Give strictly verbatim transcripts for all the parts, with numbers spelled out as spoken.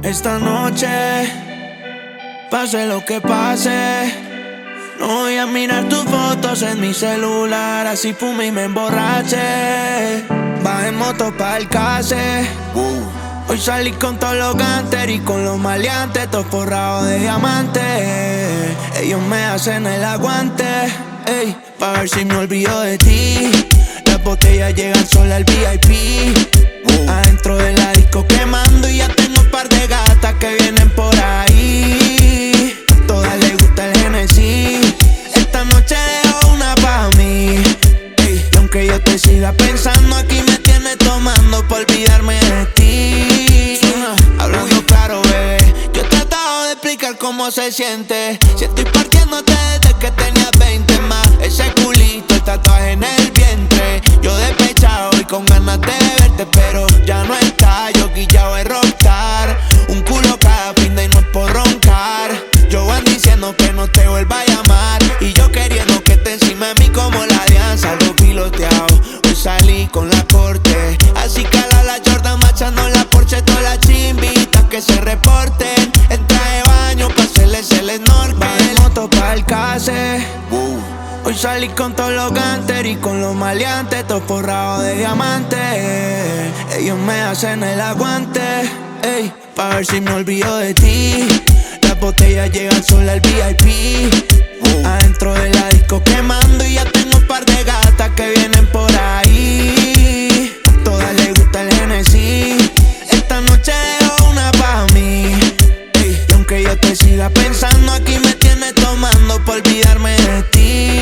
Esta noche, pase lo que pase, no voy a mirar tus fotos en mi celular, así fume y me emborrache. Bajé en moto pa' el case. uh. Hoy salí con todos los ganter y con los maleantes, todos forrados de diamantes. Ellos me hacen el aguante, ey, pa' ver si me olvido de ti. Las botellas llegan sola al V I P. Adentro de la disco quemando y ya tengo un par de gatas que vienen por ahí. Todas les gusta el Genesis. Esta noche dejo una pa' mí, ey, y aunque yo te siga pensando, aquí me tienes tomando pa' olvidarme de ti. Hablando claro, bebé, yo he tratado de explicar cómo se siente. Si estoy partiéndote desde que tenías veinte más. Ese culito, el tatuaje en el vientre. Yo despechado y con ganas de verte, pero ya no está, yo guillao de rockstar. Un culo cada fin de y no es por roncar. Yo van diciendo que no te vuelva a llamar, y yo queriendo que te encima de mí como la alianza. Algo piloteado, hoy salí con la corte. Así que a la Jordan machando la Porsche. Todas las chimbitas que se reporten en traje de baño pa' hacerles el snorkel. Bajé moto pa' el case. uh. Hoy salí con todos los ganter y con los maleantes, todos forrados de diamantes. Ellos me hacen el aguante, ey, pa' ver si me olvido de ti. Las botellas llegan sola al V I P. Adentro de la disco quemando y ya tengo un par de gatas que vienen por ahí. Todas les gusta el Genesis. Esta noche dejo una pa' mí, ey, y aunque yo te siga pensando, aquí me tienes tomando pa' olvidarme de ti.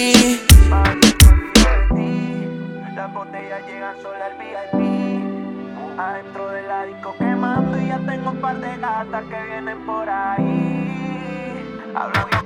Las botellas llegan sola al V I P. Adentro de la disco quemando y ya tengo un par de gatas que vienen por ahí. Hablando